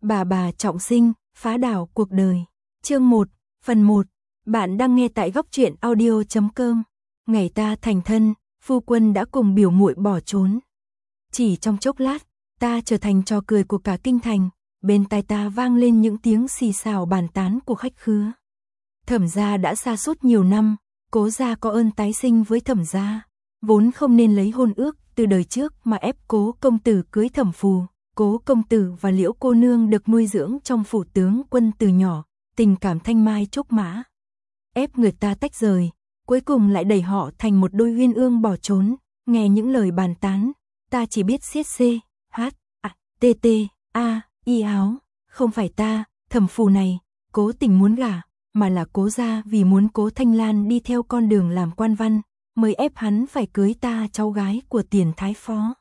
Bà trọng sinh, phá đảo cuộc đời. Chương 1, phần 1. Bạn đang nghe tại góc truyện audio.com. Ngày ta thành thân, phu quân đã cùng biểu muội bỏ trốn. Chỉ trong chốc lát, ta trở thành trò cười của cả kinh thành, bên tai ta vang lên những tiếng xì xào bàn tán của khách khứa. Thẩm gia đã sa sút nhiều năm, Cố gia có ơn tái sinh với Thẩm gia, vốn không nên lấy hôn ước từ đời trước mà ép Cố công tử cưới Thẩm Phù. Cố công tử và Liễu cô nương được nuôi dưỡng trong phủ tướng quân từ nhỏ, tình cảm thanh mai trúc mã. Ép người ta tách rời, cuối cùng lại đẩy họ thành một đôi uyên ương bỏ trốn. Nghe những lời bàn tán, ta chỉ biết xiết xê, hát, tê tê, y áo. Không phải ta, Thẩm Phù này, cố tình muốn gả, mà là Cố gia vì muốn Cố Thanh Lan đi theo con đường làm quan văn, mới ép hắn phải cưới ta, cháu gái của Tiền Thái Phó.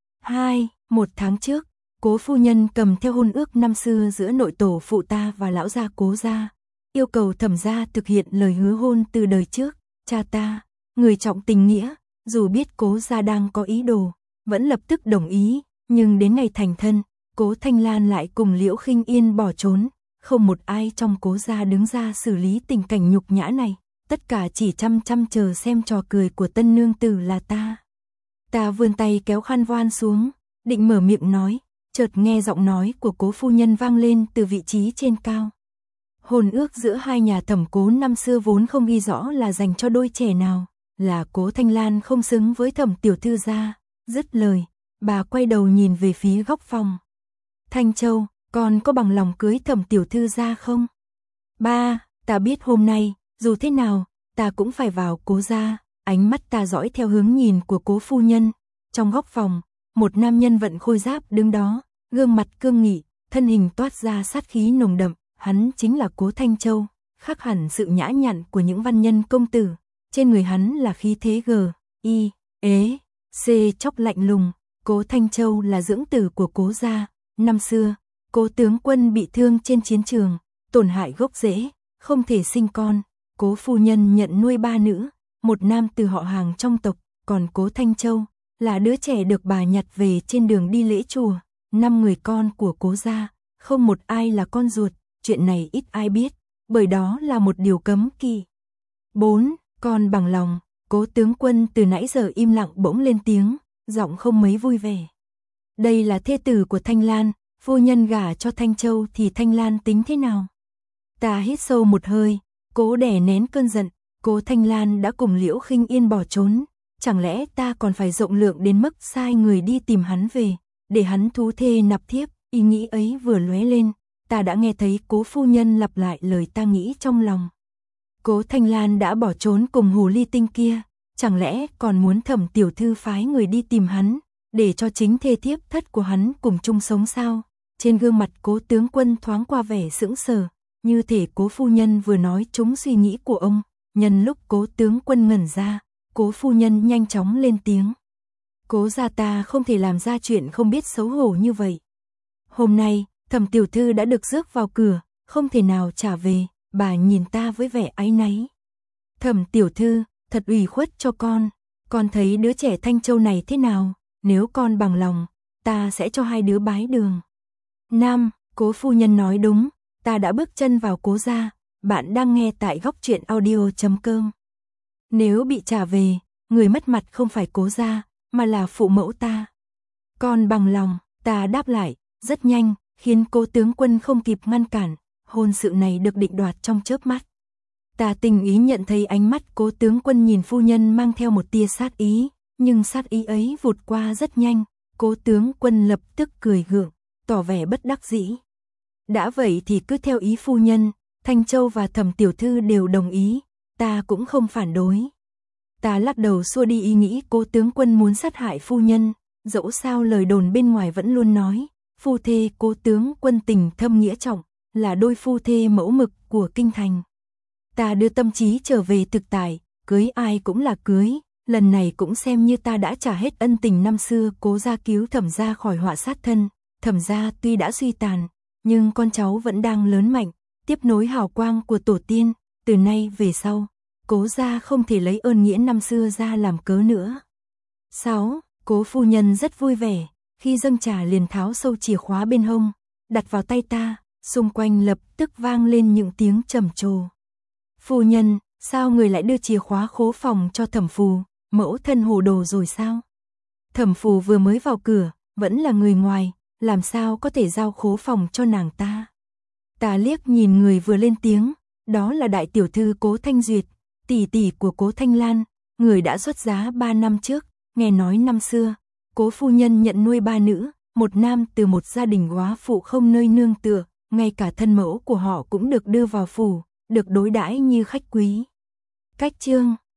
1 tháng trước, Cố phu nhân cầm theo hôn ước năm xưa giữa nội tổ phụ ta và lão gia Cố gia, yêu cầu Thẩm gia thực hiện lời hứa hôn từ đời trước. Cha ta, người trọng tình nghĩa, dù biết Cố gia đang có ý đồ, vẫn lập tức đồng ý, nhưng đến ngày thành thân, Cố Thanh Lan lại cùng Liễu Khinh Yên bỏ trốn, không một ai trong Cố gia đứng ra xử lý tình cảnh nhục nhã này, tất cả chỉ chăm chờ xem trò cười của tân nương tử là ta. Ta vươn tay kéo khăn voan xuống, định mở miệng nói, chợt nghe giọng nói của Cố phu nhân vang lên từ vị trí trên cao. Hôn ước giữa hai nhà Thẩm Cố năm xưa vốn không ghi rõ là dành cho đôi trẻ nào, là Cố Thanh Lan không xứng với Thẩm tiểu thư gia. Dứt lời, bà quay đầu nhìn về phía góc phòng. Thanh Châu, con có bằng lòng cưới Thẩm tiểu thư gia không? Ba, ta biết hôm nay, dù thế nào, ta cũng phải vào Cố gia. Ánh mắt ta dõi theo hướng nhìn của Cố phu nhân. Trong góc phòng, một nam nhân vận khôi giáp đứng đó, gương mặt cương nghị, thân hình toát ra sát khí nồng đậm, hắn chính là Cố Thanh Châu, khác hẳn sự nhã nhặn của những văn nhân công tử, trên người hắn là khí thế chóc lạnh lùng. Cố Thanh Châu là dưỡng tử của Cố gia, năm xưa, Cố tướng quân bị thương trên chiến trường, tổn hại gốc rễ, không thể sinh con, Cố phu nhân nhận nuôi 3 nữ, một nam từ họ hàng trong tộc, còn Cố Thanh Châu là đứa trẻ được bà nhặt về trên đường đi lễ chùa. 5 người con của Cố gia, không một ai là con ruột, chuyện này ít ai biết, bởi đó là một điều cấm kỵ. 4. Con bằng lòng. Cố tướng quân từ nãy giờ im lặng bỗng lên tiếng, giọng không mấy vui vẻ. Đây là thê tử của Thanh Lan, phu nhân gả cho Thanh Châu thì Thanh Lan tính thế nào? Ta hít sâu một hơi, cố đè nén cơn giận. Cố Thanh Lan đã cùng Liễu Khinh Yên bỏ trốn, chẳng lẽ ta còn phải rộng lượng đến mức sai người đi tìm hắn về, để hắn thú thê nạp thiếp? Ý nghĩ ấy vừa lóe lên, ta đã nghe thấy Cố phu nhân lặp lại lời ta nghĩ trong lòng. Cố Thanh Lan đã bỏ trốn cùng hồ ly tinh kia, chẳng lẽ còn muốn Thẩm tiểu thư phái người đi tìm hắn, để cho chính thê thiếp thất của hắn cùng chung sống sao? Trên gương mặt Cố tướng quân thoáng qua vẻ sững sờ, như thể Cố phu nhân vừa nói trúng suy nghĩ của ông. Nhân lúc Cố tướng quân ngẩn ra, Cố phu nhân nhanh chóng lên tiếng. Cố gia ta không thể làm ra chuyện không biết xấu hổ như vậy. Hôm nay, Thẩm tiểu thư đã được rước vào cửa, không thể nào trả về. Bà nhìn ta với vẻ áy náy. Thẩm tiểu thư, thật ủy khuất cho con thấy đứa trẻ Thanh Châu này thế nào? Nếu con bằng lòng, ta sẽ cho 2 đứa bái đường. Nam, Cố phu nhân nói đúng, ta đã bước chân vào Cố gia. Bạn đang nghe tại góc truyện audio.com. Nếu bị trả về, người mất mặt không phải Cố gia, mà là phụ mẫu ta. Con bằng lòng, ta đáp lại, rất nhanh, khiến Cố tướng quân không kịp ngăn cản, hôn sự này được định đoạt trong chớp mắt. Ta tình ý nhận thấy ánh mắt Cố tướng quân nhìn phu nhân mang theo một tia sát ý, nhưng sát ý ấy vụt qua rất nhanh, Cố tướng quân lập tức cười gượng, tỏ vẻ bất đắc dĩ. Đã vậy thì cứ theo ý phu nhân, Thanh Châu và Thẩm tiểu thư đều đồng ý, ta cũng không phản đối. Ta lắc đầu xua đi ý nghĩ Cố tướng quân muốn sát hại phu nhân, dẫu sao lời đồn bên ngoài vẫn luôn nói, phu thê Cố tướng quân tình thâm nghĩa trọng, là đôi phu thê mẫu mực của kinh thành. Ta đưa tâm trí trở về thực tại, cưới ai cũng là cưới, lần này cũng xem như ta đã trả hết ân tình năm xưa Cố gia cứu Thẩm gia khỏi họa sát thân. Thẩm gia tuy đã suy tàn, nhưng con cháu vẫn đang lớn mạnh, tiếp nối hào quang của tổ tiên, từ nay về sau, Cố gia không thể lấy ơn nghĩa năm xưa ra làm cớ nữa. 6. Cố phu nhân rất vui vẻ, khi dâng trà liền tháo sâu chìa khóa bên hông, đặt vào tay ta, xung quanh lập tức vang lên những tiếng trầm trồ. Phu nhân, sao người lại đưa chìa khóa khố phòng cho Thẩm Phù, mẫu thân hồ đồ rồi sao? Thẩm Phù vừa mới vào cửa, vẫn là người ngoài, làm sao có thể giao khố phòng cho nàng ta? Ta liếc nhìn người vừa lên tiếng, đó là đại tiểu thư Cố Thanh Duyệt, tỷ tỷ của Cố Thanh Lan, người đã xuất giá 3 năm trước, nghe nói năm xưa, Cố phu nhân nhận nuôi 3 nữ, một nam từ một gia đình góa phụ không nơi nương tựa, ngay cả thân mẫu của họ cũng được đưa vào phủ, được đối đãi như khách quý. Cách chương